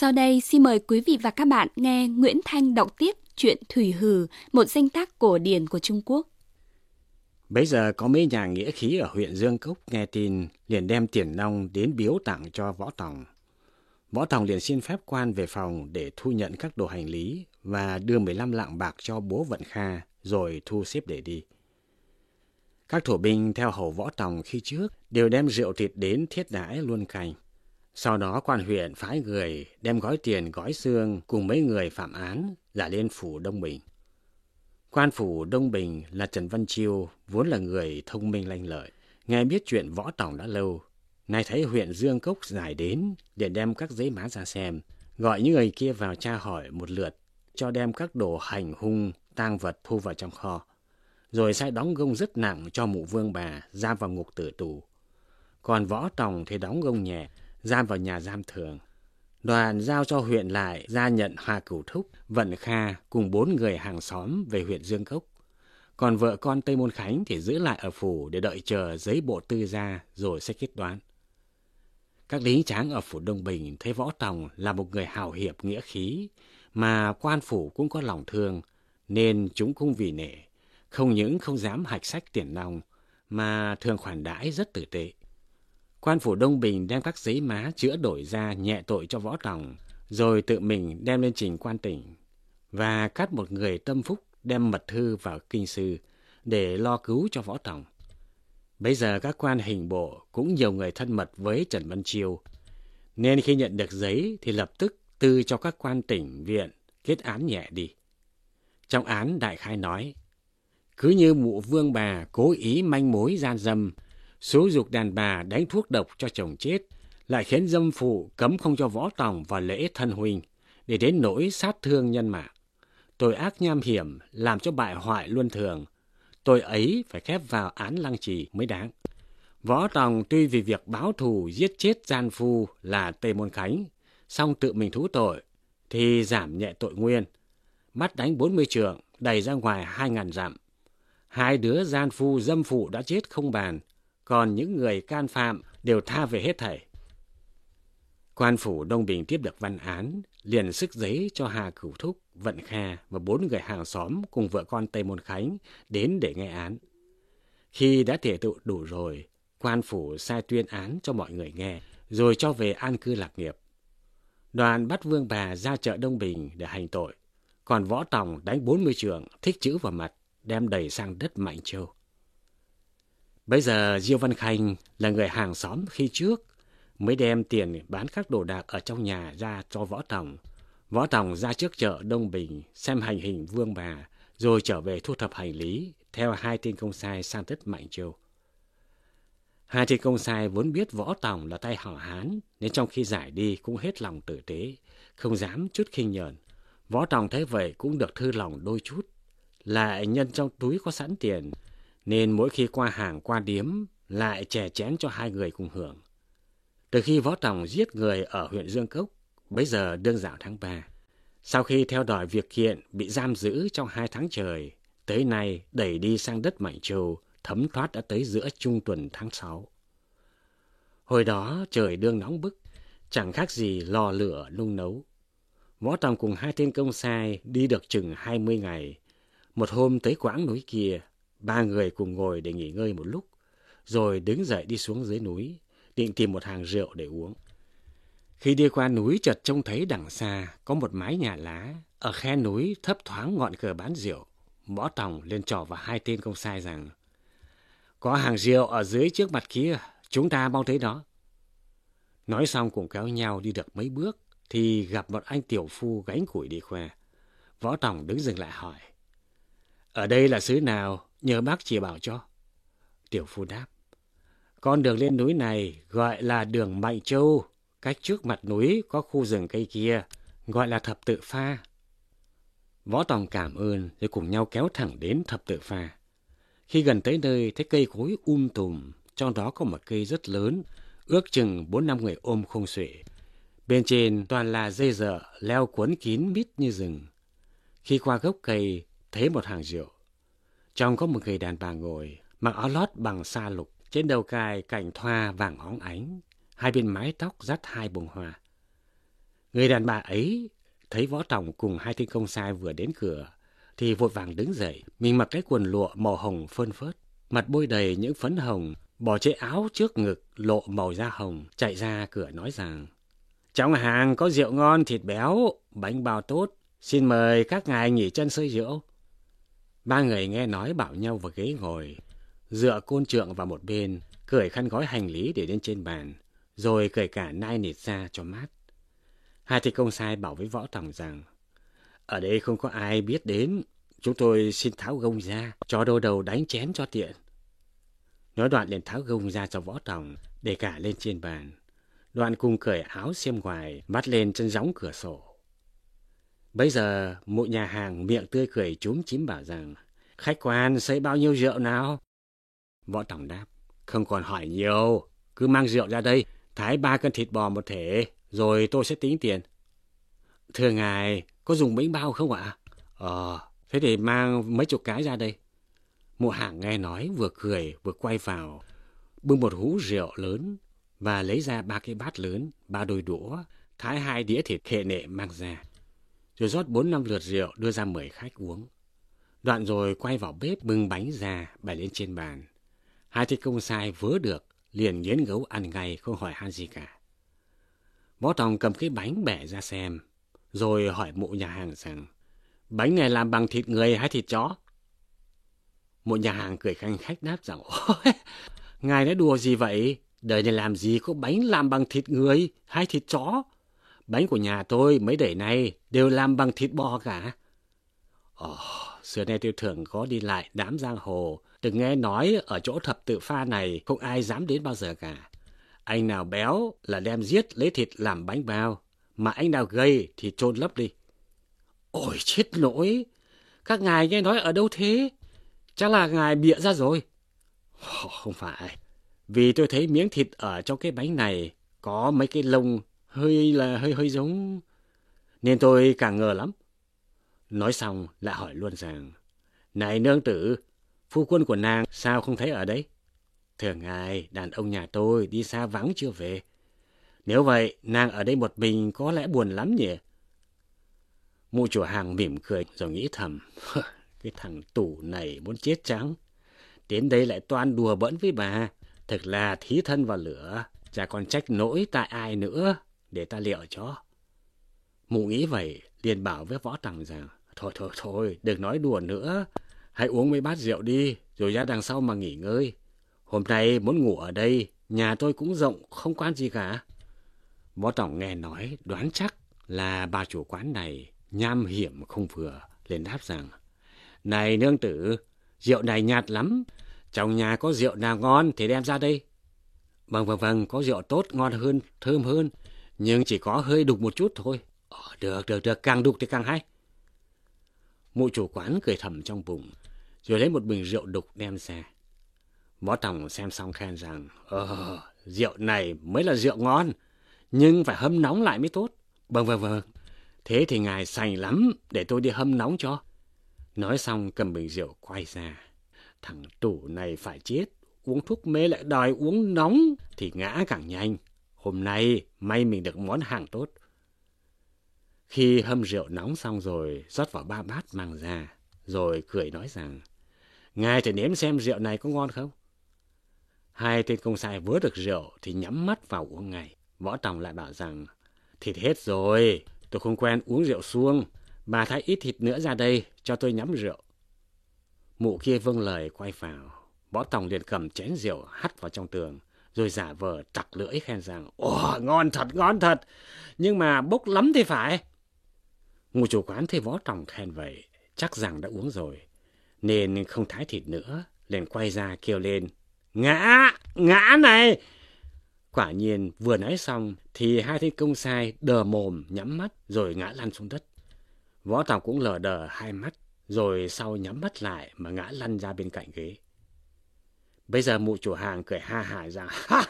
Sau đây xin mời quý vị và các bạn nghe Nguyễn Thanh đọc tiếp truyện Thủy Hử, một danh tác cổ điển của Trung Quốc. Bấy giờ có mấy nhà nghĩa khí ở huyện Dương Cốc nghe tin, liền đem tiền nong đến biếu tặng cho Võ Tòng. Võ Tòng liền xin phép quan về phòng để thu nhận các đồ hành lý và đưa 15 lạng bạc cho bố Vận Kha, rồi thu xếp để đi. Các thổ binh theo hầu Võ Tòng khi trước đều đem rượu thịt đến thiết đãi luôn canh. Sau đó quan huyện phái người đem gói tiền gói xương cùng mấy người phạm án giả lên phủ Đông Bình. Quan phủ Đông Bình là Trần Văn Chiêu, vốn là người thông minh lanh lợi, nghe biết chuyện Võ Tòng đã lâu. Nay thấy huyện Dương Cốc giải đến, liền đem các giấy má ra xem, gọi những người kia vào tra hỏi một lượt, cho đem các đồ hành hung, tang vật thu vào trong kho, rồi sai đóng gông rất nặng cho mụ Vương Bà giam vào ngục tử tù. Còn Võ Tòng thì đóng gông nhẹ, giam vào nhà giam thường. Đoàn giao cho huyện lại ra nhận Hà Cửu Thúc, Vận Kha cùng 4 người hàng xóm về huyện Dương Cốc. Còn vợ con Tây Môn Khánh thì giữ lại ở phủ để đợi chờ giấy bộ tư ra rồi sẽ kết đoán. Các lính tráng ở phủ Đông Bình thấy Võ Tòng là một người hào hiệp nghĩa khí, mà quan phủ cũng có lòng thương, nên chúng cũng vì nể, không những không dám hạch sách tiền nong, mà thường khoản đãi rất tử tế. Quan phủ Đông Bình đem các giấy má chữa đổi ra nhẹ tội cho Võ Tòng, rồi tự mình đem lên trình quan tỉnh, và cắt một người tâm phúc đem mật thư vào kinh sư để lo cứu cho Võ Tòng. Bây giờ các quan hình bộ cũng nhiều người thân mật với Trần Văn Chiêu, nên khi nhận được giấy thì lập tức tư cho các quan tỉnh viện kết án nhẹ đi. Trong án đại khái nói, cứ như mụ Vương Bà cố ý manh mối gian dâm, xúi giục đàn bà đánh thuốc độc cho chồng chết, lại khiến dâm phụ cấm không cho Võ Tòng vào lễ thân huynh, để đến nỗi sát thương nhân mạng. Tội ác nham hiểm làm cho bại hoại luân thường, tội ấy phải khép vào án lăng trì mới đáng. Võ Tòng tuy vì việc báo thù giết chết gian phu là Tây Môn Khánh, song tự mình thú tội, thì giảm nhẹ tội nguyên, bắt đánh 40 trượng, đày ra ngoài 2.000 dặm. 2 đứa gian phu dâm phụ đã chết không bàn, còn những người can phạm đều tha về hết thảy. Quan phủ Đông Bình tiếp được văn án, liền sức giấy cho Hà Cửu Thúc, Vận Kha và 4 người hàng xóm cùng vợ con Tây Môn Khánh đến để nghe án. Khi đã tề tựu đủ rồi, quan phủ sai tuyên án cho mọi người nghe, rồi cho về an cư lạc nghiệp. Đoàn bắt Vương Bà ra chợ Đông Bình để hành tội, còn Võ Tòng đánh 40 trượng, thích chữ vào mặt, đem đẩy sang đất Mạnh Châu. Bây giờ Diêu Văn Khanh là người hàng xóm khi trước, mới đem tiền bán các đồ đạc ở trong nhà ra cho Võ Tòng. Võ Tòng ra trước chợ Đông Bình xem hành hình Vương Bà, rồi trở về thu thập hành lý theo 2 tên công sai sang đất Mạnh Châu. 2 tên công sai vốn biết Võ Tòng là tay hảo hán, nên trong khi giải đi cũng hết lòng tử tế, không dám chút khinh nhờn. Võ Tòng thấy vậy cũng được thư lòng đôi chút, lại nhân trong túi có sẵn tiền, nên mỗi khi qua hàng qua điếm lại chè chén cho 2 người cùng hưởng. Từ khi Võ Tòng giết người ở huyện Dương Cốc, bấy giờ đương dạo tháng 3, sau khi theo đòi việc kiện bị giam giữ trong 2 tháng trời, tới nay đẩy đi sang đất Mạnh Châu, thấm thoát đã tới giữa trung tuần tháng 6. Hồi đó trời đương nóng bức, chẳng khác gì lò lửa nung nấu. Võ Tòng cùng 2 tên công sai đi được chừng 20 ngày. Một hôm tới quãng núi kia, 3 người cùng ngồi để nghỉ ngơi một lúc, rồi đứng dậy đi xuống dưới núi, định tìm một hàng rượu để uống. Khi đi qua núi chợt trông thấy đằng xa có một mái nhà lá, ở khe núi thấp thoáng ngọn cờ bán rượu. Võ Tòng lên trò vào 2 tên công sai rằng, có hàng rượu ở dưới trước mặt kia, chúng ta mau tới đó. Nói xong cùng kéo nhau đi được mấy bước, thì gặp một anh tiểu phu gánh củi đi khoe. Võ Tòng đứng dừng lại hỏi, ở đây là xứ nào, nhờ bác chỉ bảo cho. Tiểu phu đáp, con đường lên núi này gọi là đường Mạnh Châu, cách trước mặt núi có khu rừng cây kia, gọi là Thập Tự Pha. Võ Tòng cảm ơn rồi cùng nhau kéo thẳng đến Thập Tự Pha. Khi gần tới nơi thấy cây cối tùm, trong đó có một cây rất lớn, ước chừng 4-5 người ôm không xuể. Bên trên toàn là dây dợ leo cuốn kín mít như rừng. Khi qua gốc cây thấy một hàng rượu. Trong có một người đàn bà ngồi, mặc áo lót bằng sa lục, trên đầu cài cành thoa vàng óng ánh, 2 bên mái tóc dắt 2 bông hoa. Người đàn bà ấy thấy Võ Tòng cùng hai tên công sai vừa đến cửa thì vội vàng đứng dậy, mình mặc cái quần lụa màu hồng phơn phớt, mặt bôi đầy những phấn hồng, bỏ chiếc áo trước ngực lộ màu da hồng, chạy ra cửa nói rằng: "Trong hàng có rượu ngon, thịt béo, bánh bao tốt, xin mời các ngài nghỉ chân sơi rượu." Ba người nghe nói bảo nhau vào ghế ngồi, dựa côn trượng vào một bên, cởi khăn gói hành lý để lên trên bàn, rồi cởi cả nai nịt ra cho mát. Hai thầy công sai bảo với Võ Tòng rằng: "Ở đây không có ai biết đến, chúng tôi xin tháo gông ra, cho đôi đầu đánh chén cho tiện." Nói đoạn liền tháo gông ra cho Võ Tòng, để cả lên trên bàn. Đoạn cùng cởi áo xiêm ngoài, vắt lên chân gióng cửa sổ. Bây giờ một nhà hàng miệng tươi cười chúm chím bảo rằng: "Khách quan xây bao nhiêu rượu nào?" Võ Tòng đáp: "Không còn hỏi nhiều, cứ mang rượu ra đây, thái 3 cân thịt bò một thể, rồi tôi sẽ tính tiền." "Thưa ngài, có dùng bánh bao không ạ?" Thế thì mang mấy chục cái ra đây." Mụ hàng nghe nói vừa cười vừa quay vào, bưng một hũ rượu lớn và lấy ra 3 cái bát lớn, 3 đôi đũa, thái 2 đĩa thịt khệ nệ mang ra, rồi rót 4-5 lượt rượu đưa ra mời khách uống. Đoạn rồi quay vào bếp bưng bánh ra bày lên trên bàn. Hai thầy công sai vớ được liền nghiến gấu ăn ngay, không hỏi han gì cả. Võ Tòng cầm cái bánh bẻ ra xem, rồi hỏi mụ nhà hàng rằng: "Bánh này làm bằng thịt người hay thịt chó?" Mụ nhà hàng cười khanh khách đáp rằng: "Ôi, ngài nói đùa gì vậy? Đời này làm gì có bánh làm bằng thịt người hay thịt chó? Bánh của nhà tôi mấy đời này đều làm bằng thịt bò cả." Xưa nay tôi thường có đi lại đám giang hồ, từng nghe nói ở chỗ thập tự pha này không ai dám đến bao giờ cả. Anh nào béo là đem giết lấy thịt làm bánh bao, mà anh nào gầy thì chôn lấp đi." "Ôi chết nỗi! Các ngài nghe nói ở đâu thế? Chắc là ngài bịa ra rồi." "Không phải, vì tôi thấy miếng thịt ở trong cái bánh này có mấy cái lông hơi giống, nên tôi càng ngờ lắm." Nói xong lại hỏi luôn rằng: "Này nương tử, phu quân của nàng sao không thấy ở đấy?" "Thưa ngài, đàn ông nhà tôi đi xa vắng chưa về. Nếu vậy, nàng ở đây một mình có lẽ buồn lắm nhỉ?" Mụ chủ hàng mỉm cười rồi nghĩ thầm: "Cái thằng tủ này muốn chết trắng. Đến đây lại toan đùa bỡn với bà. Thực là thí thân vào lửa, chả còn trách nỗi tại ai nữa, để ta liệu cho." Mụ nghĩ vậy, liền bảo với Võ Tòng rằng: Thôi, đừng nói đùa nữa. Hãy uống mấy bát rượu đi, rồi ra đằng sau mà nghỉ ngơi. Hôm nay muốn ngủ ở đây, nhà tôi cũng rộng, không quan gì cả." Võ Tòng nghe nói, đoán chắc là bà chủ quán này nham hiểm không vừa, liền đáp rằng: "Này nương tử, rượu này nhạt lắm. Trong nhà có rượu nào ngon thì đem ra đây." Vâng, có rượu tốt, ngon hơn, thơm hơn, nhưng chỉ có hơi đục một chút thôi." Được, càng đục thì càng hay." Mụ chủ quán cười thầm trong bụng, rồi lấy một bình rượu đục đem ra. Võ Tòng xem xong khen rằng: Rượu này mới là rượu ngon, nhưng phải hâm nóng lại mới tốt." Vâng, thế thì ngài sành lắm, để tôi đi hâm nóng cho." Nói xong cầm bình rượu quay ra. Thằng tủ này phải chết, uống thuốc mê lại đòi uống nóng thì ngã càng nhanh. Hôm nay may mình được món hàng tốt. Khi hâm rượu nóng xong rồi, rót vào 3 bát mang ra, rồi cười nói rằng: "Ngài thử nếm xem rượu này có ngon không?" Hai tên công sai vớ được rượu thì nhắm mắt vào uống ngay. Võ Tòng lại bảo rằng: "Thịt hết rồi, tôi không quen uống rượu suông, bà thái ít thịt nữa ra đây cho tôi nhắm rượu." Mụ kia vâng lời quay vào. Võ Tòng liền cầm chén rượu hắt vào trong tường, rồi giả vờ tặc lưỡi khen rằng: Ngon thật, nhưng mà bốc lắm thì phải." Ngụ chủ quán thấy Võ Tòng khen vậy, chắc rằng đã uống rồi, nên không thái thịt nữa, liền quay ra kêu lên: Ngã này!" Quả nhiên vừa nói xong thì hai tên công sai đờ mồm nhắm mắt rồi ngã lăn xuống đất. Võ Tòng cũng lờ đờ hai mắt, rồi sau nhắm mắt lại mà ngã lăn ra bên cạnh ghế. Bây giờ mụ chủ hàng cười ha hả rằng: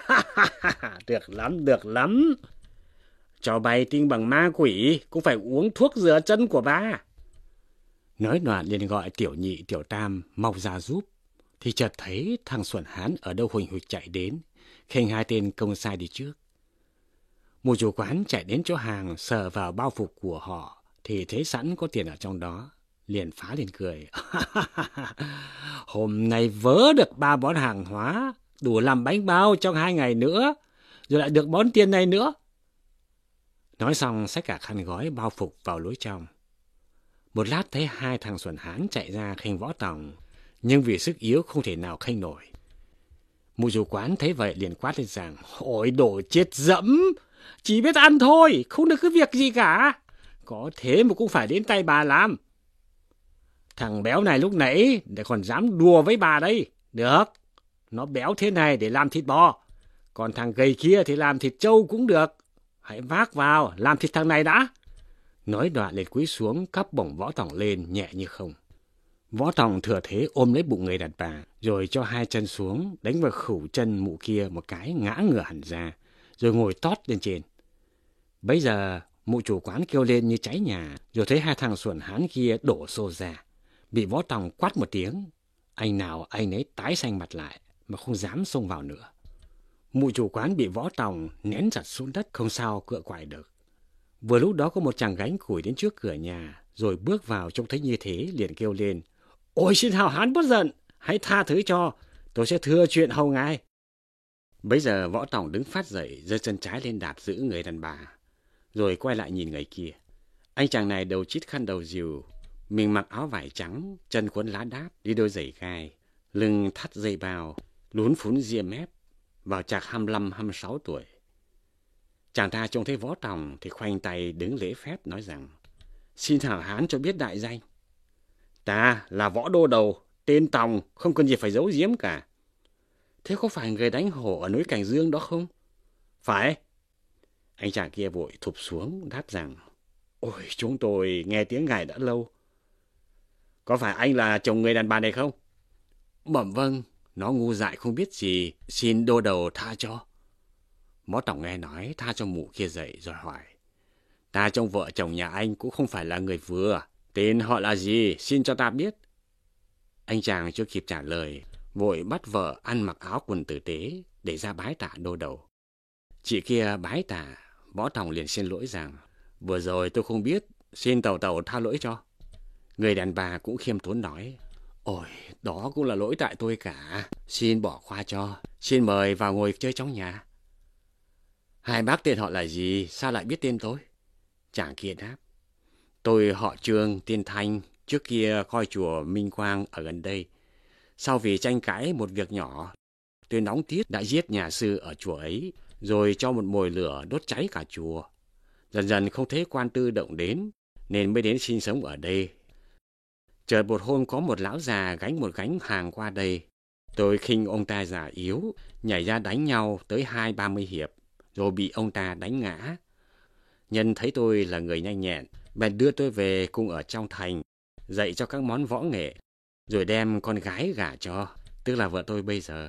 Được lắm. Cho bay tinh bằng ma quỷ cũng phải uống thuốc rửa chân của ba." Nói đoạn liền gọi tiểu nhị tiểu tam mau ra giúp, thì chợt thấy thằng Xuẩn Hán ở đâu huỳnh huỳnh chạy đến, khênh hai tên công sai đi trước. Một chủ quán chạy đến chỗ hàng sờ vào bao phục của họ thì thấy sẵn có tiền ở trong đó, liền phá lên cười. Hôm nay vớ được 3 món hàng hóa, đủ làm bánh bao trong 2 ngày nữa, rồi lại được món tiền này nữa. Nói xong xách cả khăn gói bao phục vào lối trong. Một lát thấy 2 thằng xuẩn hán chạy ra khênh Võ Tòng, nhưng vì sức yếu không thể nào khênh nổi. Mụ chủ quán thấy vậy liền quát lên rằng: Ôi đồ chết dẫm, chỉ biết ăn thôi, không được cái việc gì cả. Có thế mà cũng phải đến tay bà làm. Thằng béo này lúc nãy để còn dám đùa với bà đây. Được, nó béo thế này để làm thịt bò, còn thằng gầy kia thì làm thịt trâu cũng được. Hãy vác vào làm thịt thằng này đã. Nói đoạn liền cúi xuống cắp bổng Võ Tòng lên nhẹ như không. Võ Tòng thừa thế ôm lấy bụng người đàn bà, rồi cho 2 chân xuống, đánh vào khửu chân mụ kia một cái ngã ngửa hẳn ra, rồi ngồi tót lên trên. Bấy giờ mụ chủ quán kêu lên như cháy nhà, rồi thấy 2 thằng xuẩn hán kia đổ xô ra, bị Võ Tòng quát một tiếng. Anh nào anh ấy tái xanh mặt lại mà không dám xông vào nữa. Mụ chủ quán bị Võ Tòng nén chặt xuống đất, không sao cựa quậy được. Vừa lúc đó có một chàng gánh củi đến trước cửa nhà, rồi bước vào trông thấy như thế liền kêu lên: Ôi xin hào hán bất giận, hãy tha thứ cho, tôi sẽ thưa chuyện hầu ngài. Bấy giờ Võ Tòng đứng phát dậy, giơ chân trái lên đạp giữ người đàn bà, rồi quay lại nhìn người kia. Anh chàng này đầu chít khăn đầu rìu, mình mặc áo vải trắng, chân quấn lá đáp, đi đôi giày gai, lưng thắt dây bao, lún phún ria mép, vào chạc 25-26 tuổi. Chàng ta trông thấy Võ Tòng thì khoanh tay đứng lễ phép nói rằng: Xin hảo hán cho biết đại danh. Ta là Võ Đô Đầu, tên Tòng, không cần gì phải giấu giếm cả. Thế có phải người đánh hổ ở núi Cảnh Dương đó không? Phải. Anh chàng kia vội thụp xuống đáp rằng: Ôi, chúng tôi nghe tiếng ngài đã lâu. Có phải anh là chồng người đàn bà này không? Bẩm vâng, nó ngu dại không biết gì, xin Đô Đầu tha cho. Võ Tòng nghe nói tha cho mụ kia dậy rồi hỏi: Ta trông vợ chồng nhà anh cũng không phải là người vừa, tên họ là gì, xin cho ta biết. Anh chàng chưa kịp trả lời, vội bắt vợ ăn mặc áo quần tử tế để ra bái tạ Đô Đầu. Chị kia bái tạ, Võ Tòng liền xin lỗi rằng: Vừa rồi tôi không biết, xin tàu tàu tha lỗi cho. Người đàn bà cũng khiêm tốn nói: Ôi, đó cũng là lỗi tại tôi cả, xin bỏ qua cho, xin mời vào ngồi chơi trong nhà. Hai bác tên họ là gì, sao lại biết tên tôi? Chàng kia đáp: Tôi họ Trương, tên Thanh, trước kia coi chùa Minh Quang ở gần đây. Sau vì tranh cãi một việc nhỏ, tôi nóng tiết đã giết nhà sư ở chùa ấy, rồi cho một mồi lửa đốt cháy cả chùa. Dần dần không thấy quan tư động đến, nên mới đến sinh sống ở đây. Chợt một hôm có một lão già gánh một gánh hàng qua đây. Tôi khinh ông ta già yếu, nhảy ra đánh nhau tới 20-30 hiệp, rồi bị ông ta đánh ngã. Nhân thấy tôi là người nhanh nhẹn, bèn đưa tôi về cùng ở trong thành, dạy cho các món võ nghệ, rồi đem con gái gả cho, tức là vợ tôi bây giờ.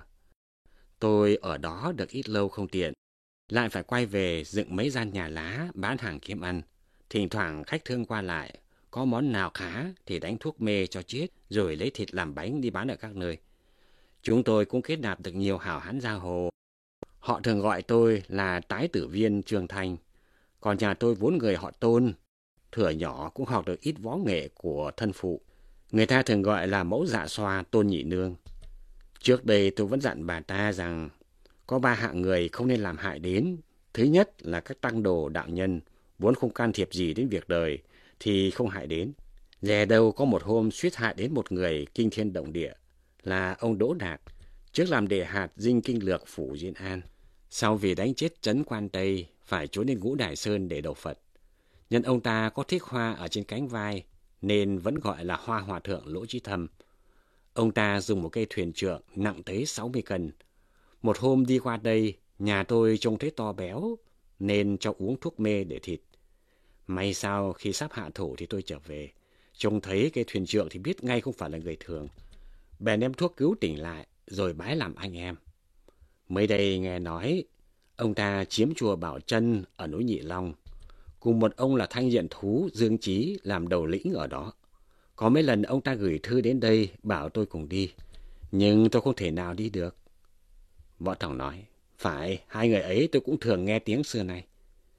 Tôi ở đó được ít lâu không tiện, lại phải quay về dựng mấy gian nhà lá bán hàng kiếm ăn. Thỉnh thoảng khách thương qua lại, có món nào khá thì đánh thuốc mê cho chết, rồi lấy thịt làm bánh đi bán ở các nơi. Chúng tôi cũng kết nạp được nhiều hảo hán giang hồ. Họ thường gọi tôi là tái tử viên Trương Thanh. Còn nhà tôi 4 người họ Tôn, thuở nhỏ cũng học được ít võ nghệ của thân phụ. Người ta thường gọi là mẫu dạ xoa Tôn Nhị Nương. Trước đây tôi vẫn dặn bà ta rằng có 3 hạng người không nên làm hại đến. Thứ nhất là các tăng đồ đạo nhân, vốn không can thiệp gì đến việc đời thì không hại đến. Dè đâu có một hôm suýt hại đến một người kinh thiên động địa là ông Đỗ Đạt, trước làm đệ hạt dinh kinh lược phủ Diên An. Sau vì đánh chết trấn Quan Tây, phải trốn đến Ngũ Đài Sơn để đầu Phật. Nhân ông ta có thích hoa ở trên cánh vai, nên vẫn gọi là Hoa Hòa Thượng Lỗ Chí Thâm. Ông ta dùng một cây thuyền trượng nặng tới 60 cân. Một hôm đi qua đây, nhà tôi trông thấy to béo, nên cho uống thuốc mê để thịt. May sao khi sắp hạ thủ thì tôi trở về, trông thấy cây thuyền trượng thì biết ngay không phải là người thường. Bèn đem thuốc cứu tỉnh lại, rồi bái làm anh em. Mới đây nghe nói, ông ta chiếm chùa Bảo Trân ở núi Nhị Long, cùng một ông là Thanh Diện Thú Dương Chí làm đầu lĩnh ở đó. Có mấy lần ông ta gửi thư đến đây bảo tôi cùng đi, nhưng tôi không thể nào đi được. Võ Tòng nói: Phải, 2 người ấy tôi cũng thường nghe tiếng xưa nay.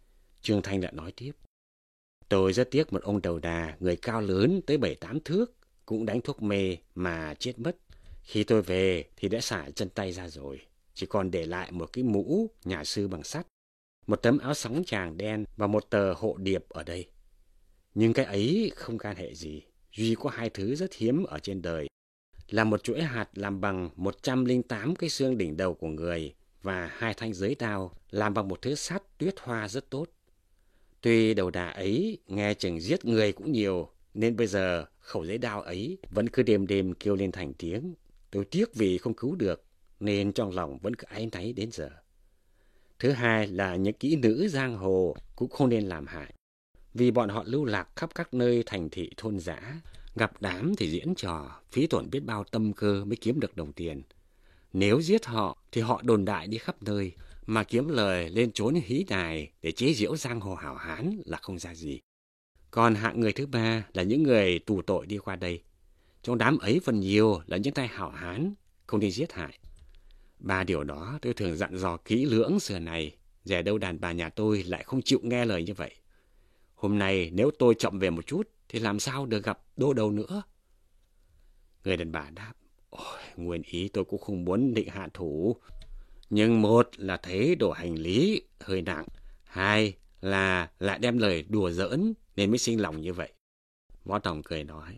Trương Thanh lại nói tiếp. Tôi rất tiếc một ông đầu đà, người cao lớn tới 7-8 thước, cũng đánh thuốc mê mà chết mất. Khi tôi về thì đã xả chân tay ra rồi, chỉ còn để lại một cái mũ nhà sư bằng sắt, một tấm áo sóng tràng đen và một tờ hộ điệp ở đây. Nhưng cái ấy không can hệ gì, duy có 2 thứ rất hiếm ở trên đời, là một chuỗi hạt làm bằng 108 cái xương đỉnh đầu của người và 2 thanh giới đao làm bằng một thứ sắt tuyết hoa rất tốt. Tuy đầu đà ấy nghe chừng giết người cũng nhiều, nên bây giờ khẩu giới đao ấy vẫn cứ đêm đêm kêu lên thành tiếng. Tôi tiếc vì không cứu được, nên trong lòng vẫn cứ áy náy đến giờ. Thứ hai là những kỹ nữ giang hồ cũng không nên làm hại, vì bọn họ lưu lạc khắp các nơi thành thị thôn dã, gặp đám thì diễn trò, phí tổn biết bao tâm cơ mới kiếm được đồng tiền. Nếu giết họ thì họ đồn đại đi khắp nơi, mà kiếm lời lên trốn hí đài để chế giễu giang hồ hảo hán là không ra gì. Còn hạng người thứ ba là những người tù tội đi qua đây. Trong đám ấy phần nhiều là những tay hảo hán, không nên giết hại. 3 điều đó tôi thường dặn dò kỹ lưỡng xưa này, dè đâu đàn bà nhà tôi lại không chịu nghe lời như vậy. Hôm nay nếu tôi chậm về một chút thì làm sao được gặp đô đầu nữa. Người đàn bà đáp, ôi, nguyên ý tôi cũng không muốn định hạ thủ. Nhưng một là thấy đồ hành lý hơi nặng, 2 là lại đem lời đùa giỡn nên mới sinh lòng như vậy. Võ Tòng cười nói,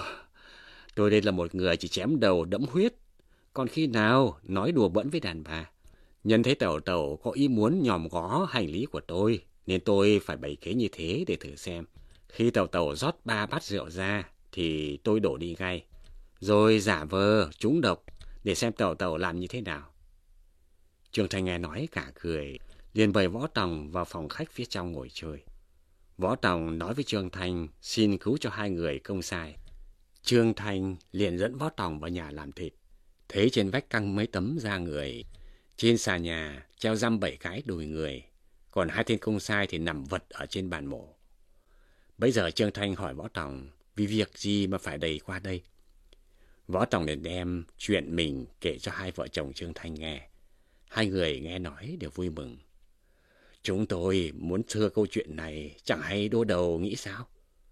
tôi đây là một người chỉ chém đầu đẫm huyết, còn khi nào nói đùa bỡn với đàn bà. Nhân thấy Tẩu Tẩu có ý muốn nhòm ngó hành lý của tôi, nên tôi phải bày kế như thế để thử xem. Khi Tẩu Tẩu rót 3 bát rượu ra thì tôi đổ đi ngay, rồi giả vờ trúng độc để xem Tẩu Tẩu làm như thế nào. Trương Thanh nghe nói cả cười, liền mời Võ Tòng vào phòng khách phía trong ngồi chơi. Võ Tòng nói với Trương Thanh xin cứu cho 2 người công sai. Trương Thanh liền dẫn Võ Tòng vào nhà làm thịt. Thấy trên vách căng mấy tấm da người, trên xà nhà treo dăm 7 cái đùi người, còn 2 tên công sai thì nằm vật ở trên bàn mổ. Bây giờ Trương Thanh hỏi Võ Tòng vì việc gì mà phải đầy qua đây. Võ Tòng liền đem chuyện mình kể cho 2 vợ chồng Trương Thanh nghe. 2 người nghe nói đều vui mừng. Chúng tôi muốn thưa câu chuyện này, chẳng hay đô đầu nghĩ sao?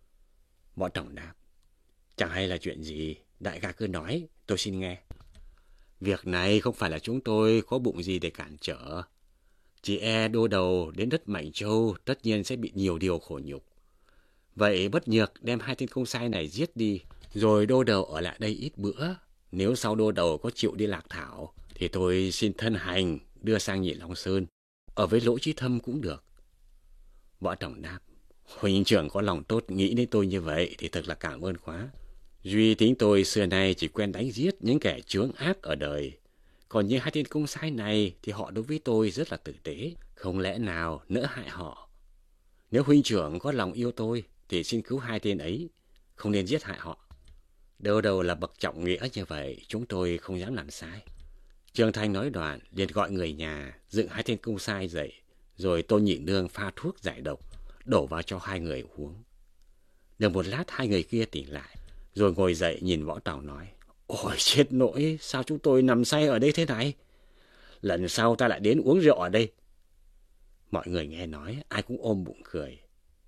Võ Tòng đáp, chẳng hay là chuyện gì, đại ca cứ nói, tôi xin nghe. Việc này không phải là chúng tôi có bụng gì để cản trở. Chỉ đô đầu đến đất Mạnh Châu tất nhiên sẽ bị nhiều điều khổ nhục. Vậy bất nhược đem 2 tên công sai này giết đi, rồi đô đầu ở lại đây ít bữa. Nếu sau đô đầu có chịu đi Lạc Thảo, thì tôi xin thân hành đưa sang Nhị Long Sơn, ở với Lỗ Chí Thâm cũng được. Võ Tòng đáp, huynh trưởng có lòng tốt nghĩ đến tôi như vậy thì thật là cảm ơn quá. Duy tính tôi xưa nay chỉ quen đánh giết những kẻ chướng ác ở đời. Còn như 2 tên công sai này thì họ đối với tôi rất là tử tế, không lẽ nào nỡ hại họ. Nếu huynh trưởng có lòng yêu tôi thì xin cứu 2 tên ấy, không nên giết hại họ. Đâu đâu là bậc trọng nghĩa như vậy, chúng tôi không dám làm sai. Trương Thanh nói đoạn liền gọi người nhà dựng 2 tên công sai dậy, rồi Tôn Nhị Nương pha thuốc giải độc đổ vào cho 2 người uống. Được một lát 2 người kia tỉnh lại, rồi ngồi dậy nhìn Võ Tòng nói, ôi chết nỗi, sao chúng tôi nằm say ở đây thế này? Lần sau ta lại đến uống rượu ở đây. Mọi người nghe nói ai cũng ôm bụng cười.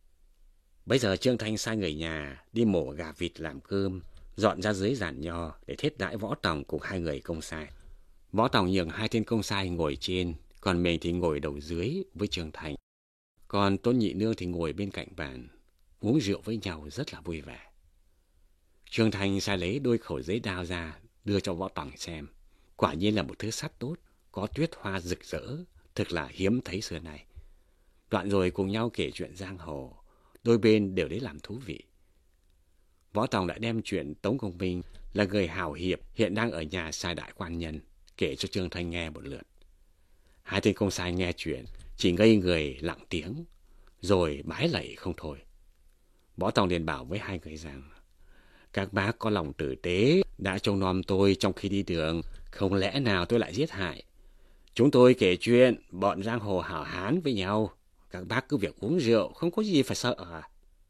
Bây giờ Trương Thanh sai người nhà đi mổ gà vịt làm cơm, dọn ra dưới giàn nho để thiết đãi Võ Tòng cùng 2 người công sai. Võ Tòng nhường 2 tên công sai ngồi trên, còn mình thì ngồi đầu dưới với Trương Thanh. Còn Tôn Nhị Nương thì ngồi bên cạnh bàn, uống rượu với nhau rất là vui vẻ. Trương Thanh sai lấy đôi khẩu giấy đao ra, đưa cho Võ Tòng xem. Quả nhiên là một thứ sắt tốt, có tuyết hoa rực rỡ, thực là hiếm thấy xưa nay. Đoạn rồi cùng nhau kể chuyện giang hồ, đôi bên đều lấy làm thú vị. Võ Tòng đã đem chuyện Tống Công Minh là người hào hiệp hiện đang ở nhà sai đại quan nhân, kể cho Trương Thanh nghe một lượt. 2 tên công sai nghe chuyện, chỉ ngây người lặng tiếng, rồi bái lạy không thôi. Võ Tòng liền bảo với 2 người rằng, các bác có lòng tử tế, đã trông nom tôi trong khi đi đường, không lẽ nào tôi lại giết hại. Chúng tôi kể chuyện, bọn giang hồ hảo hán với nhau, các bác cứ việc uống rượu, không có gì phải sợ à.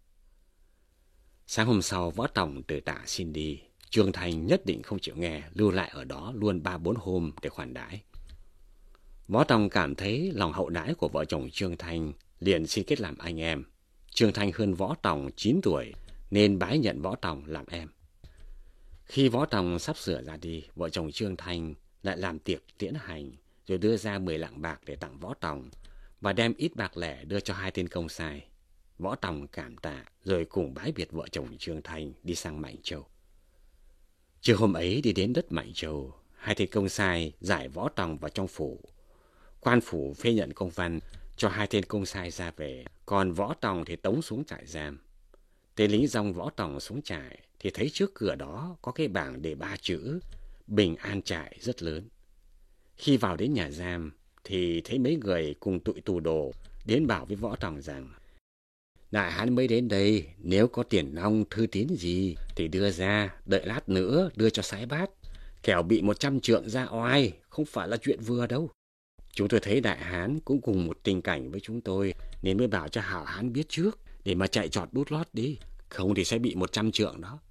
Sáng hôm sau, Võ Tòng từ tạ xin đi. Trương Thanh nhất định không chịu nghe, lưu lại ở đó luôn 3-4 hôm để khoản đãi. Võ Tòng cảm thấy lòng hậu đãi của vợ chồng Trương Thanh liền xin kết làm anh em. Trương Thanh hơn Võ Tòng 9 tuổi, nên bái nhận Võ Tòng làm em. Khi Võ Tòng sắp sửa ra đi, vợ chồng Trương Thanh lại làm tiệc tiễn hành, rồi đưa ra 10 lạng bạc để tặng Võ Tòng, và đem ít bạc lẻ đưa cho 2 tên công sai. Võ Tòng cảm tạ, rồi cùng bái biệt vợ chồng Trương Thanh đi sang Mạnh Châu. Chiều hôm ấy đi đến đất Mạnh Châu, 2 tên công sai giải Võ Tòng vào trong phủ. Quan phủ phê nhận công văn cho 2 tên công sai ra về, còn Võ Tòng thì tống xuống trại giam. Tên lính dòng Võ Tòng xuống trại thì thấy trước cửa đó có cái bảng đề 3 chữ Bình An Trại rất lớn. Khi vào đến nhà giam thì thấy mấy người cùng tụi tù đồ đến bảo với Võ Tòng rằng: đại hán mới đến đây, nếu có tiền nong thư tín gì thì đưa ra, đợi lát nữa đưa cho Sái Bát, kẻo bị 100 trượng ra oai, không phải là chuyện vừa đâu. Chúng tôi thấy đại hán cũng cùng một tình cảnh với chúng tôi, nên mới bảo cho hảo hán biết trước, để mà chạy trọt đút lót đi, không thì sẽ bị 100 trượng đó.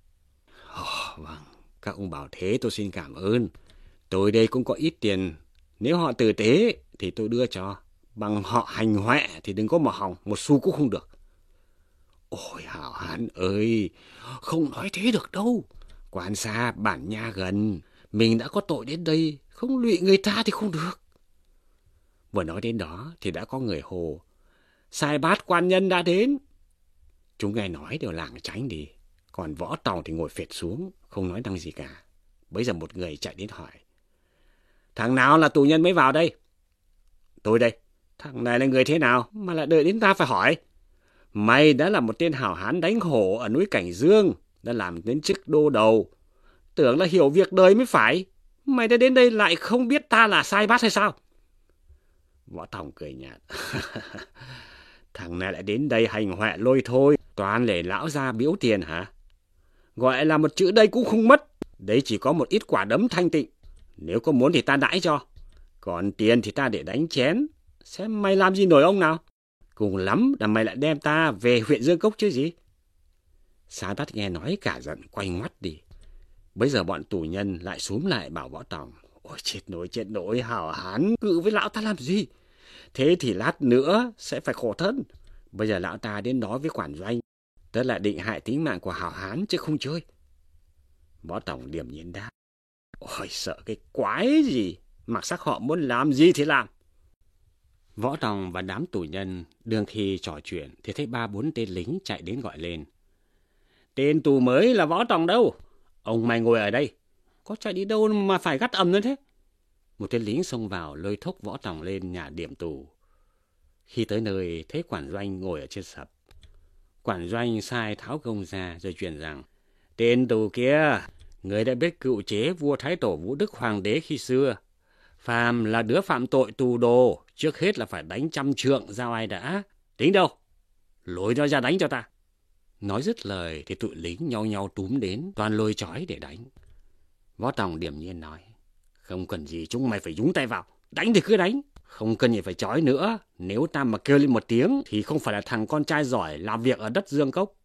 Vâng, các ông bảo thế tôi xin cảm ơn. Tôi đây cũng có ít tiền, nếu họ tử tế thì tôi đưa cho, bằng họ hành hoẹ thì đừng có mà hỏng, một xu cũng không được. Ôi hảo hán ơi, không nói thế được đâu. Quan xa bản nha gần, mình đã có tội đến đây, không lụy người ta thì không được. Vừa nói đến đó thì đã có người hô: Sai Bát quan nhân đã đến. Chúng nghe nói đều lảng tránh đi, còn Võ Tòng thì ngồi phệt xuống, không nói năng gì cả. Bấy giờ một người chạy đến hỏi: thằng nào là tù nhân mới vào đây? Tôi đây. Thằng này là người thế nào mà lại đợi đến ta phải hỏi? Mày đã là một tên hảo hán đánh hổ ở núi Cảnh Dương, đã làm đến chức đô đầu, tưởng là hiểu việc đời mới phải. Mày đã đến đây lại không biết ta là Sai Bát hay sao? Võ Tòng cười nhạt: thằng này lại đến đây hành hoẹ lôi thôi, toàn để lão ra biếu tiền hả? Gọi là một chữ đây cũng không mất, đấy chỉ có một ít quả đấm thanh tịnh. Nếu có muốn thì ta đãi cho, còn tiền thì ta để đánh chén, xem mày làm gì nổi ông nào. Cùng lắm là mày lại đem ta về huyện Dương Cốc chứ gì. Sai Bát nghe nói cả giận quay ngoắt đi. Bây giờ bọn tù nhân lại xúm lại bảo Võ Tòng: ôi chết nổi, hảo hán cự với lão ta làm gì? Thế thì lát nữa sẽ phải khổ thân. Bây giờ lão ta đến nói với quản doanh, tức là định hại tính mạng của hảo hán chứ không chơi. Võ Tòng điềm nhiên đáp: ôi sợ cái quái gì, mặc sắc họ muốn làm gì thì làm. Võ Tòng và đám tù nhân đương khi trò chuyện thì thấy 3-4 tên lính chạy đến gọi lên: tên tù mới là Võ Tòng đâu? Ông mày ngồi ở đây, có chạy đi đâu mà phải gắt ầm lên thế? Một tên lính xông vào lôi thúc Võ Tòng lên nhà điểm tù. Khi tới nơi thấy quản doanh ngồi ở trên sập. Quản doanh sai tháo gông ra rồi truyền rằng: tên tù kia, người đã biết cựu chế vua Thái Tổ Vũ Đức Hoàng đế khi xưa, phàm là đứa phạm tội tù đồ, trước hết là phải đánh 100 trượng giao ai đã. Tính đâu, lôi nó ra đánh cho ta. Nói dứt lời thì tụi lính nhau túm đến, toàn lôi trói để đánh. Võ Tòng điềm nhiên nói: không cần gì chúng mày phải nhúng tay vào, đánh thì cứ đánh, không cần gì phải trói nữa. Nếu ta mà kêu lên một tiếng thì không phải là thằng con trai giỏi làm việc ở đất Dương Cốc.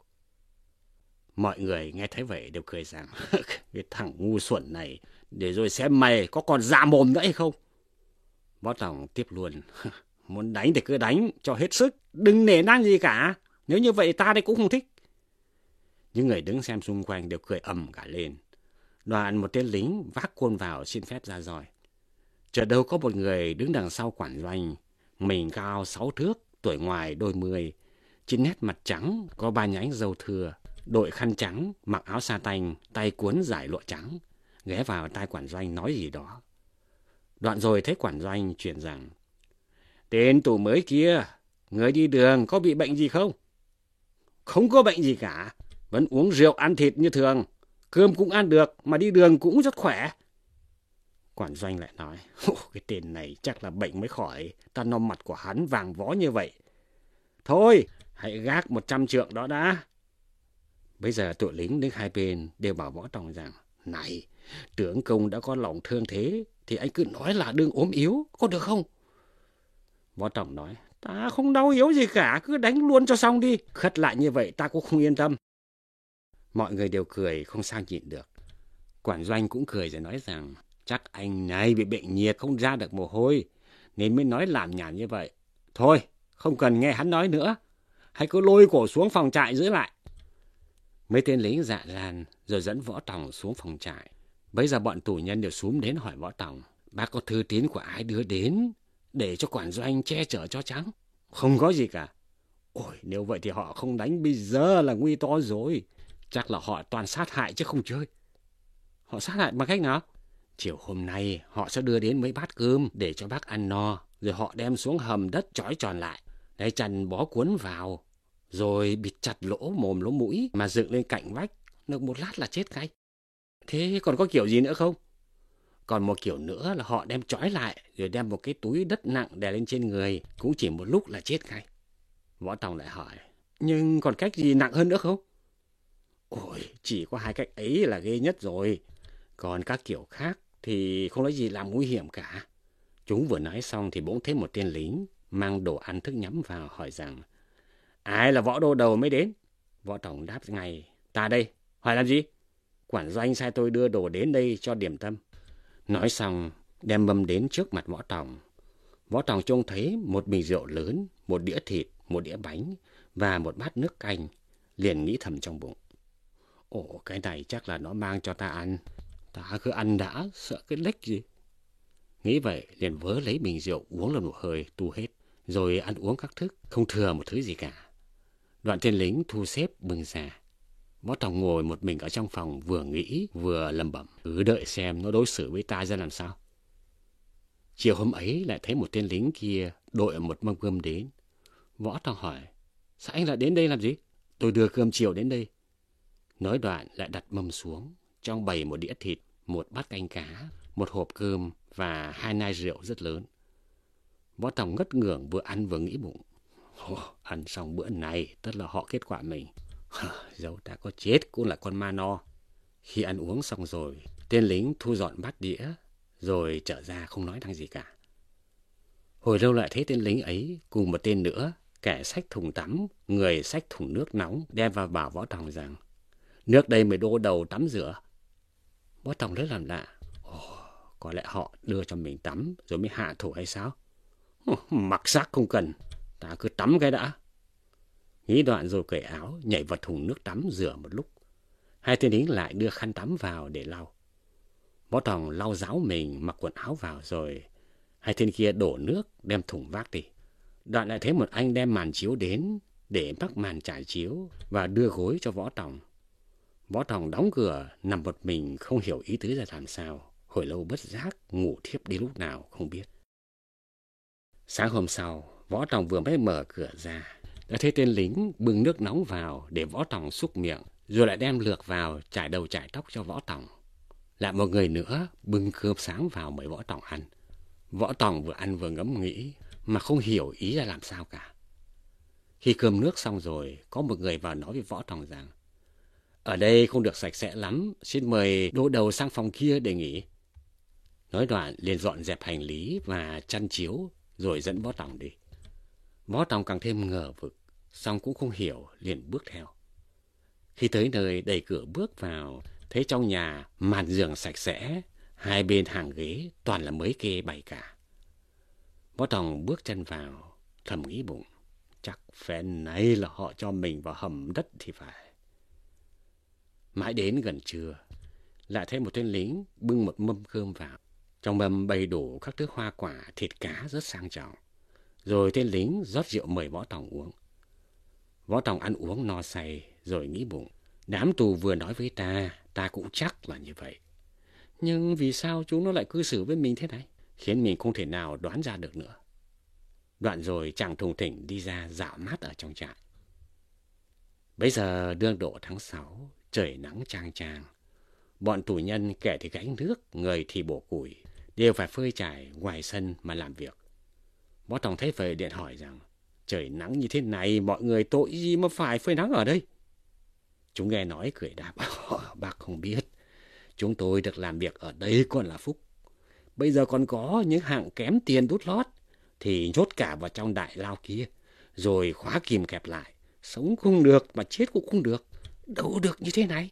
Mọi người nghe thấy vậy đều cười rằng: cái thằng ngu xuẩn này, để rồi xem mày có còn dạ mồm nữa hay không. Võ Tòng tiếp luôn: muốn đánh thì cứ đánh cho hết sức, đừng nể nang gì cả, nếu như vậy ta đây cũng không thích. Những người đứng xem xung quanh đều cười ầm cả lên. Đoạn một tên lính vác côn vào xin phép ra roi. Chợt đâu có một người đứng đằng sau quản doanh, mình cao 6 thước, tuổi ngoài đôi 10, trên nét mặt trắng có 3 nhánh râu thưa, đội khăn trắng, mặc áo sa tanh, tay cuốn dải lụa trắng, ghé vào tai quản doanh nói gì đó. Đoạn rồi thấy quản doanh truyền rằng: tên tù mới kia, người đi đường có bị bệnh gì không? Không có bệnh gì cả, vẫn uống rượu ăn thịt như thường, cơm cũng ăn được mà đi đường cũng rất khỏe. Quản doanh lại nói: cái tên này chắc là bệnh mới khỏi, ta nom mặt của hắn vàng vó như vậy. Thôi, hãy gác 100 trượng đó đã. Bây giờ tụi lính đứng hai bên đều bảo Võ Tòng rằng: này, tướng công đã có lòng thương thế thì anh cứ nói là đương ốm yếu, có được không? Võ Tòng nói: ta không đau yếu gì cả, cứ đánh luôn cho xong đi, khất lại như vậy ta cũng không yên tâm. Mọi người đều cười không sao nhịn được. Quản doanh cũng cười rồi nói rằng: chắc anh này bị bệnh nhiệt không ra được mồ hôi nên mới nói làm nhảm như vậy. Thôi, Không cần nghe hắn nói nữa. Hãy cứ lôi cổ xuống phòng trại giữ lại. Mấy tên lính dạ lan rồi dẫn Võ Tòng xuống phòng trại. Bấy giờ bọn tù nhân đều xúm đến hỏi Võ Tòng: bác có thư tín của ai đưa đến để cho quản doanh che chở cho trắng? Không có gì cả. Ôi, nếu vậy thì họ không đánh bây giờ là nguy to rồi. Chắc là họ toàn sát hại chứ không chơi. Họ sát hại bằng cách nào? Chiều hôm nay họ sẽ đưa đến mấy bát cơm để cho bác ăn no, rồi họ đem xuống hầm đất trói tròn lại, lấy chăn bó cuốn vào, rồi bịt chặt lỗ mồm lỗ mũi mà dựng lên cạnh vách, được một lát là chết ngay. Thế còn có kiểu gì nữa không? Còn một kiểu nữa là họ đem trói lại, rồi đem một cái túi đất nặng đè lên trên người, cũng chỉ một lúc là chết ngay. Võ Tòng lại hỏi: nhưng còn cách gì nặng hơn nữa không? Ôi, chỉ có hai cách ấy là ghê nhất rồi. Còn các kiểu khác thì không lấy gì làm nguy hiểm cả. Chúng vừa nói xong thì bỗng thấy một tên lính mang đồ ăn thức nhắm vào, hỏi rằng: ai là Võ Đô Đầu mới đến? Võ Tòng đáp ngay: ta đây. Hỏi làm gì? Quản doanh sai tôi đưa đồ đến đây cho điểm tâm. Nói xong đem mâm đến trước mặt Võ Tòng. Võ Tòng trông thấy một bình rượu lớn, một đĩa thịt, một đĩa bánh và một bát nước canh, liền nghĩ thầm trong bụng: ồ, cái này chắc là nó mang cho ta ăn. Ta cứ ăn đã, sợ cái lếch gì. Nghĩ vậy liền vớ lấy bình rượu uống lần một hơi tu hết, rồi ăn uống các thức, không thừa một thứ gì cả. Đoạn tên lính thu xếp bưng ra. Võ Tòng ngồi một mình ở trong phòng, vừa nghĩ vừa lẩm bẩm: cứ đợi xem nó đối xử với ta ra làm sao. Chiều hôm ấy lại thấy một tên lính kia đội một mâm cơm đến. Võ Tòng hỏi: sao anh lại đến đây làm gì? Tôi đưa cơm chiều đến đây. Nói đoạn lại đặt mâm xuống, trong bày một đĩa thịt, một bát canh cá, một hộp cơm và 2 nai rượu rất lớn. Võ Tòng ngất ngưởng, vừa ăn vừa nghĩ bụng: ăn xong bữa này tất là họ kết quả mình. Dẫu ta có chết cũng là con ma no. Khi ăn uống xong rồi, tên lính thu dọn bát đĩa rồi trở ra không nói năng gì cả. Hồi lâu lại thấy tên lính ấy cùng một tên nữa, kẻ xách thùng tắm, người xách thùng nước nóng đem vào bảo Võ Tòng rằng: nước đây 10 đô đầu tắm rửa. Võ Tòng rất làm lạ: có lẽ họ đưa cho mình tắm rồi mới hạ thủ hay sao? Mặc xác không cần, ta cứ tắm cái đã. Nghĩ đoạn rồi cởi áo, nhảy vào thùng nước tắm rửa một lúc. Hai tên lính lại đưa khăn tắm vào để lau. Võ Tòng lau ráo mình, mặc quần áo vào rồi hai tên kia đổ nước đem thùng vác đi. Đoạn lại thấy một anh đem màn chiếu đến để mắc màn trải chiếu và đưa gối cho Võ Tòng. Võ Tòng đóng cửa nằm một mình, không hiểu ý tứ ra làm sao. Hồi lâu bất giác ngủ thiếp đi lúc nào không biết. Sáng hôm sau, Võ Tòng vừa mới mở cửa ra đã thấy tên lính bưng nước nóng vào để Võ Tòng xúc miệng, rồi lại đem lược vào chải đầu chải tóc cho Võ Tòng. Lại một người nữa bưng cơm sáng vào mời Võ Tòng ăn. Võ Tòng vừa ăn vừa ngẫm nghĩ mà không hiểu ý ra làm sao cả. Khi cơm nước xong rồi, có một người vào nói với Võ Tòng rằng: ở đây không được sạch sẽ lắm, xin mời Đô Đầu sang phòng kia để nghỉ. Nói đoạn liền dọn dẹp hành lý và chăn chiếu rồi dẫn Võ Tòng đi. Võ Tòng càng thêm ngờ vực, song cũng không hiểu, liền bước theo. Khi tới nơi, đẩy cửa bước vào, thấy trong nhà màn giường sạch sẽ, hai bên hàng ghế toàn là mới kê bày cả. Võ Tòng bước chân vào, thầm nghĩ bụng: chắc phen này là họ cho mình vào hầm đất thì phải. Mãi đến gần trưa, lại thấy một tên lính bưng một mâm cơm vào. Trong mâm bày đủ các thứ hoa quả, thịt cá rất sang trọng. Rồi tên lính rót rượu mời Võ Tòng uống. Võ Tòng ăn uống no say, rồi nghĩ bụng: đám tù vừa nói với ta cũng chắc là như vậy. Nhưng vì sao chúng nó lại cư xử với mình thế này, khiến mình không thể nào đoán ra được nữa. Đoạn rồi chàng thùng thỉnh đi ra dạo mát ở trong trại. Bây giờ đương độ tháng 6, trời nắng chang chang. Bọn tù nhân kẻ thì gánh nước, người thì bổ củi, đều phải phơi trải ngoài sân mà làm việc. Võ Tòng thấy vậy điện hỏi rằng: trời nắng như thế này, mọi người tội gì mà phải phơi nắng ở đây? Chúng nghe nói cười đáp: bác không biết, chúng tôi được làm việc ở đây còn là phúc. Bây giờ còn có những hạng kém tiền đút lót thì nhốt cả vào trong đại lao kia, rồi khóa kìm kẹp lại, sống không được mà chết cũng không được, đâu được như thế này.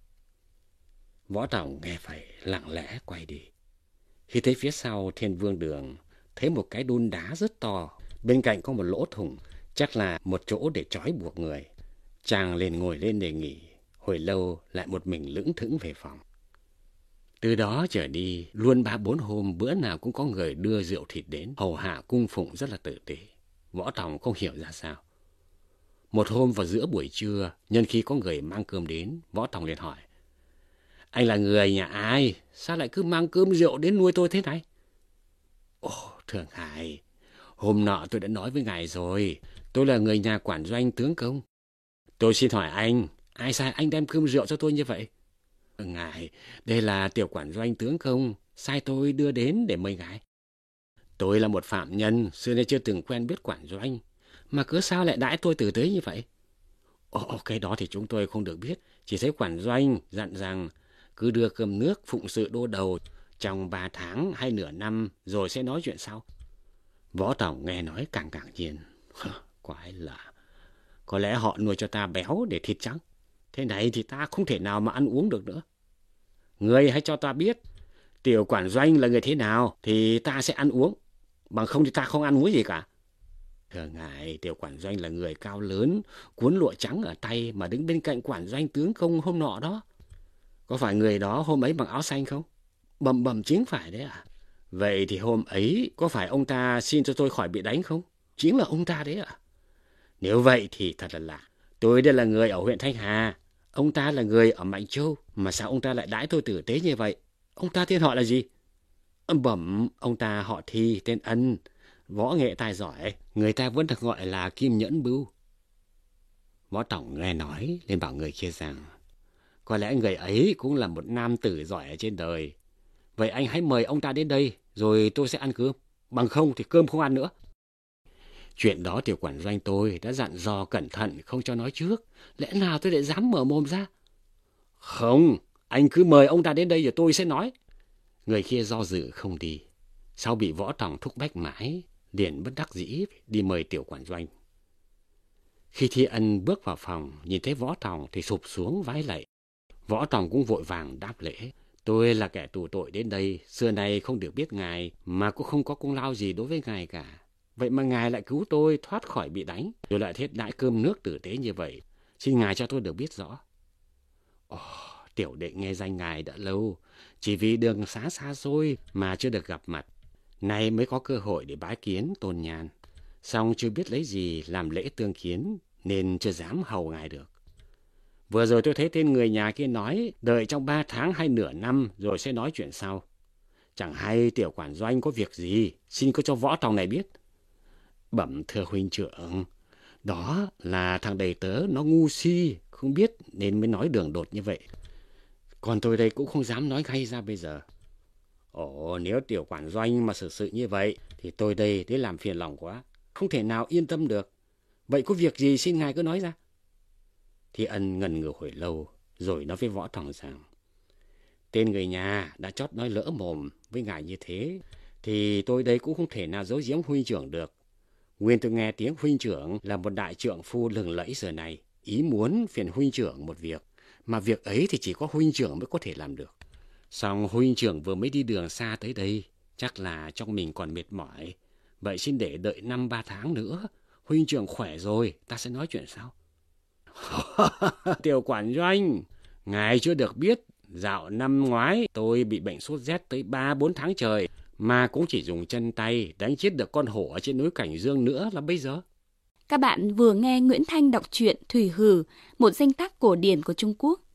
Võ Tòng nghe vậy lặng lẽ quay đi. Khi thấy phía sau Thiên Vương Đường, thấy một cái đôn đá rất to, Bên cạnh có một lỗ thủng, chắc là một chỗ để trói buộc người. Chàng liền ngồi lên để nghỉ, hồi lâu lại một mình lững thững về phòng. Từ đó trở đi, luôn 3-4 hôm bữa nào cũng có người đưa rượu thịt đến, hầu hạ cung phụng rất là tử tế. Võ Tòng không hiểu ra sao. Một hôm vào giữa buổi trưa, nhân khi có người mang cơm đến, Võ Tòng liền hỏi: Anh là người nhà ai? Sao lại cứ mang cơm rượu đến nuôi tôi thế này? Ồ, thưa ngài, hôm nọ tôi đã nói với ngài rồi, tôi là người nhà quản doanh tướng công. Tôi xin hỏi anh, ai sai anh đem cơm rượu cho tôi như vậy? Ngài, đây là tiểu quản doanh tướng công, sai tôi đưa đến để mời ngài. Tôi là một phạm nhân, xưa nay chưa từng quen biết quản doanh, mà cứ sao lại đãi tôi tử tế như vậy? Ồ, cái đó thì chúng tôi không được biết, chỉ thấy quản doanh dặn rằng cứ đưa cơm nước phụng sự đô đầu trong 3 tháng hay nửa năm rồi sẽ nói chuyện sau. Võ Tòng nghe nói càng nhiên. Quái lạ, có lẽ họ nuôi cho ta béo để thịt trắng. Thế này thì ta không thể nào mà ăn uống được nữa. Ngươi hãy cho ta biết tiểu quản doanh là người thế nào thì ta sẽ ăn uống, bằng không thì ta không ăn uống gì cả. Thưa ngài, tiểu quản doanh là người cao lớn, cuốn lụa trắng ở tay mà đứng bên cạnh quản doanh tướng công hôm nọ đó. Có phải người đó hôm ấy mặc áo xanh không? Bầm chính phải đấy ạ. Vậy thì hôm ấy có phải ông ta xin cho tôi khỏi bị đánh không? Chính là ông ta đấy ạ. Nếu vậy thì thật là lạ. Tôi đây là người ở huyện Thanh Hà, ông ta là người ở Mạnh Châu, mà sao ông ta lại đãi tôi tử tế như vậy? Ông ta tên họ là gì? Bẩm, ông ta họ Thi, tên Ân, võ nghệ tài giỏi, người ta vẫn được gọi là Kim Nhẫn Bưu. Võ Tòng nghe nói liền bảo người kia rằng có lẽ người ấy cũng là một nam tử giỏi ở trên đời. Vậy anh hãy mời ông ta đến đây, rồi tôi sẽ ăn cơm. Bằng không thì cơm không ăn nữa. Chuyện đó tiểu quản doanh tôi đã dặn dò cẩn thận không cho nói trước. Lẽ nào tôi lại dám mở mồm ra? Không, anh cứ mời ông ta đến đây rồi tôi sẽ nói. Người kia do dự không đi. Sau bị Võ Tòng thúc bách mãi, liền bất đắc dĩ đi mời tiểu quản doanh. Khi Thi Ân bước vào phòng, nhìn thấy Võ Tòng thì sụp xuống vái lạy. Võ Tòng cũng vội vàng đáp lễ. Tôi là kẻ tù tội đến đây, xưa nay không được biết ngài, mà cũng không có công lao gì đối với ngài cả. Vậy mà ngài lại cứu tôi thoát khỏi bị đánh, rồi lại thiết đãi cơm nước tử tế như vậy. Xin ngài cho tôi được biết rõ. Ồ, tiểu đệ nghe danh ngài đã lâu, chỉ vì đường xá xa xôi mà chưa được gặp mặt. Nay mới có cơ hội để bái kiến tôn nhan. Song chưa biết lấy gì làm lễ tương kiến, nên chưa dám hầu ngài được. Vừa rồi tôi thấy tên người nhà kia nói đợi trong 3 tháng hay nửa năm rồi sẽ nói chuyện sau. Chẳng hay tiểu quản doanh có việc gì, xin cứ cho Võ Tòng này biết. Bẩm thưa huynh trưởng, đó là thằng đầy tớ nó ngu si, không biết nên mới nói đường đột như vậy. Còn tôi đây cũng không dám nói ngay ra bây giờ. Ồ, nếu tiểu quản doanh mà xử sự như vậy thì tôi đây để làm phiền lòng quá, không thể nào yên tâm được. Vậy có việc gì xin ngài cứ nói ra. Thi Ân ngần ngừ hồi lâu, rồi nói với Võ Tòng rằng tên người nhà đã chót nói lỡ mồm với ngài như thế, thì tôi đây cũng không thể nào giấu giếm huynh trưởng được. Nguyên tôi nghe tiếng huynh trưởng là một đại trượng phu lừng lẫy giờ này, ý muốn phiền huynh trưởng một việc, mà việc ấy thì chỉ có huynh trưởng mới có thể làm được. Song huynh trưởng vừa mới đi đường xa tới đây, chắc là trong mình còn mệt mỏi. Vậy xin để đợi 5-3 tháng nữa, huynh trưởng khỏe rồi, ta sẽ nói chuyện sau. Tiểu quản doanh, ngài chưa được biết, dạo năm ngoái tôi bị bệnh sốt rét tới 3-4 tháng trời, mà cũng chỉ dùng chân tay đánh chết được con hổ ở trên núi Cảnh Dương nữa là bây giờ. Các bạn vừa nghe Nguyễn Thanh đọc truyện Thủy Hử, một danh tác cổ điển của Trung Quốc.